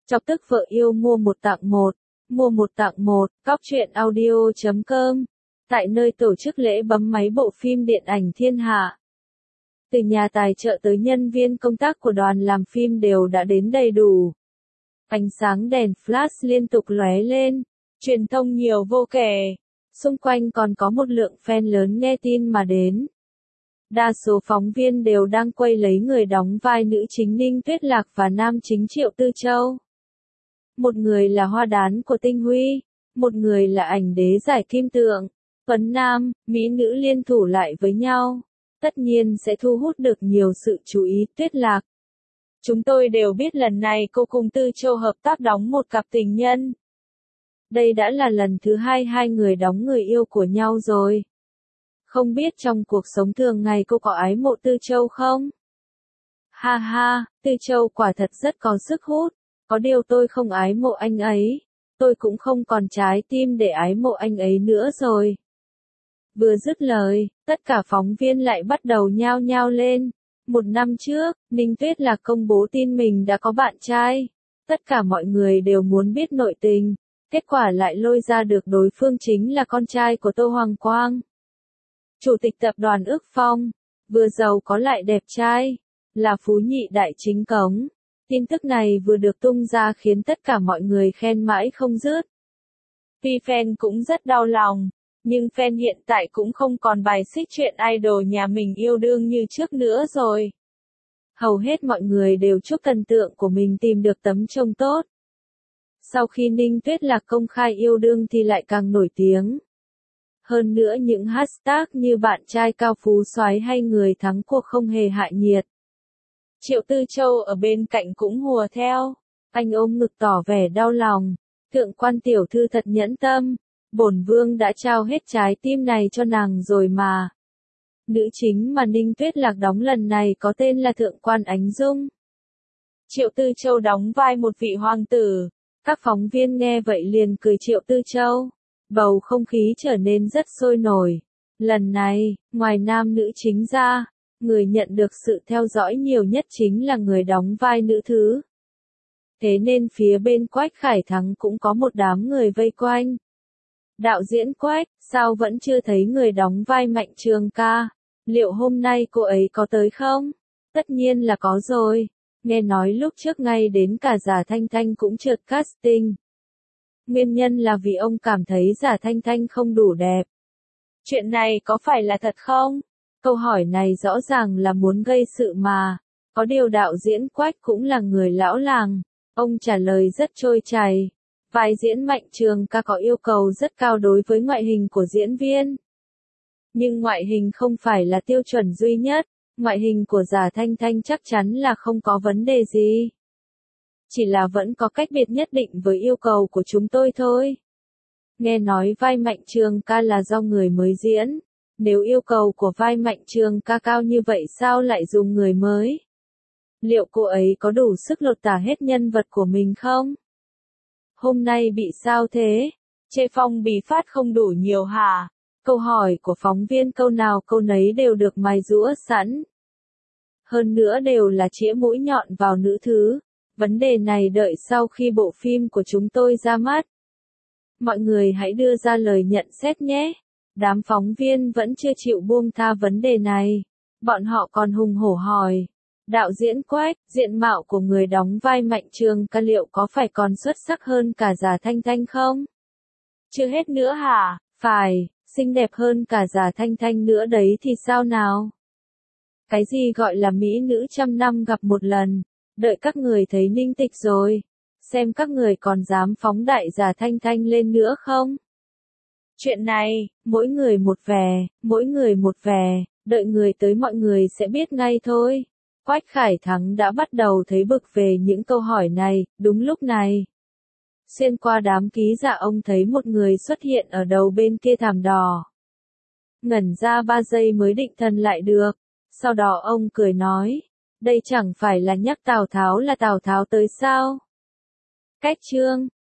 Chọc tức vợ yêu mua một tặng một. Mua một tặng một, cóc.truyện.audio.com. Tại nơi tổ chức lễ bấm máy bộ phim điện ảnh Thiên Hạ. Từ nhà tài trợ tới nhân viên công tác của đoàn làm phim đều đã đến đầy đủ. Ánh sáng đèn flash liên tục lóe lên. Truyền thông nhiều vô kể. Xung quanh còn có một lượng fan lớn nghe tin mà đến. Đa số phóng viên đều đang quay lấy người đóng vai nữ chính Ninh Tuyết Lạc và nam chính Triệu Tư Châu. Một người là hoa đán của Tinh Huy, một người là ảnh đế giải kim tượng. Tuấn nam, mỹ nữ liên thủ lại với nhau, tất nhiên sẽ thu hút được nhiều sự chú ý. Tuyết Lạc. Chúng tôi đều biết lần này cô cùng Tư Châu hợp tác đóng một cặp tình nhân. Đây đã là lần thứ hai người đóng người yêu của nhau rồi. Không biết trong cuộc sống thường ngày cô có ái mộ Tư Châu không? Ha ha, Tư Châu quả thật rất có sức hút. Có điều tôi không ái mộ anh ấy. Tôi cũng không còn trái tim để ái mộ anh ấy nữa rồi. Vừa dứt lời, tất cả phóng viên lại bắt đầu nhao nhao lên. Một năm trước, Ninh Tuyết Lạc công bố tin mình đã có bạn trai. Tất cả mọi người đều muốn biết nội tình. Kết quả lại lôi ra được đối phương chính là con trai của Tô Hoàng Quang. Chủ tịch tập đoàn Ước Phong. Vừa giàu có lại đẹp trai. Là phú nhị đại chính cống. Tin tức này vừa được tung ra khiến tất cả mọi người khen mãi không dứt. Tuy fan cũng rất đau lòng, nhưng fan hiện tại cũng không còn bài xích chuyện idol nhà mình yêu đương như trước nữa rồi. Hầu hết mọi người đều chúc thần tượng của mình tìm được tấm chồng tốt. Sau khi Ninh Tuyết Lạc công khai yêu đương thì lại càng nổi tiếng. Hơn nữa những hashtag như bạn trai cao phú soái hay người thắng cuộc không hề hạ nhiệt. Triệu Tư Châu ở bên cạnh cũng hùa theo. Anh ôm ngực tỏ vẻ đau lòng. Thượng quan tiểu thư thật nhẫn tâm. Bổn vương đã trao hết trái tim này cho nàng rồi mà. Nữ chính mà Ninh Tuyết Lạc đóng lần này có tên là Thượng quan Ánh Dung. Triệu Tư Châu đóng vai một vị hoàng tử. Các phóng viên nghe vậy liền cười Triệu Tư Châu. Bầu không khí trở nên rất sôi nổi. Lần này, ngoài nam nữ chính ra, người nhận được sự theo dõi nhiều nhất chính là người đóng vai nữ thứ. Thế nên phía bên Quách Khải Thắng cũng có một đám người vây quanh. Đạo diễn Quách, sao vẫn chưa thấy người đóng vai Mạnh Trường Ca? Liệu hôm nay cô ấy có tới không? Tất nhiên là có rồi. Nghe nói lúc trước ngay đến cả Giả Thanh Thanh cũng trượt casting. Nguyên nhân là vì ông cảm thấy Giả Thanh Thanh không đủ đẹp. Chuyện này có phải là thật không? Câu hỏi này rõ ràng là muốn gây sự mà. Có điều đạo diễn Quách cũng là người lão làng. Ông trả lời rất trôi chảy. Vai diễn Mạnh Trường Ca có yêu cầu rất cao đối với ngoại hình của diễn viên. Nhưng ngoại hình không phải là tiêu chuẩn duy nhất. Ngoại hình của Giả Thanh Thanh chắc chắn là không có vấn đề gì. Chỉ là vẫn có cách biệt nhất định với yêu cầu của chúng tôi thôi. Nghe nói vai Mạnh Trường Ca là do người mới diễn. Nếu yêu cầu của vai Mạnh Trường Ca cao như vậy sao lại dùng người mới? Liệu cô ấy có đủ sức lột tả hết nhân vật của mình không? Hôm nay bị sao thế? Chê phong bì phát không đủ nhiều hả? Câu hỏi của phóng viên câu nào câu nấy đều được mài giũa sẵn. Hơn nữa đều là chĩa mũi nhọn vào nữ thứ. Vấn đề này đợi sau khi bộ phim của chúng tôi ra mắt. Mọi người hãy đưa ra lời nhận xét nhé. Đám phóng viên vẫn chưa chịu buông tha vấn đề này. Bọn họ còn hùng hổ hỏi. Đạo diễn Quách, diện mạo của người đóng vai Mạnh Trường Ca liệu có phải còn xuất sắc hơn cả Giả Thanh Thanh không? Chưa hết nữa hả? Phải, xinh đẹp hơn cả Giả Thanh Thanh nữa đấy thì sao nào? Cái gì gọi là mỹ nữ trăm năm gặp một lần? Đợi các người thấy Ninh Tịch rồi. Xem các người còn dám phóng đại Giả Thanh Thanh lên nữa không? Chuyện này, mỗi người một vẻ, mỗi người một vẻ, đợi người tới mọi người sẽ biết ngay thôi. Quách Khải Thắng đã bắt đầu thấy bực về những câu hỏi này, đúng lúc này. Xuyên qua đám ký giả ông thấy một người xuất hiện ở đầu bên kia thảm đỏ. Ngẩn ra 3 giây mới định thần lại được. Sau đó ông cười nói, đây chẳng phải là nhắc Tào Tháo là Tào Tháo tới sao? Cách chương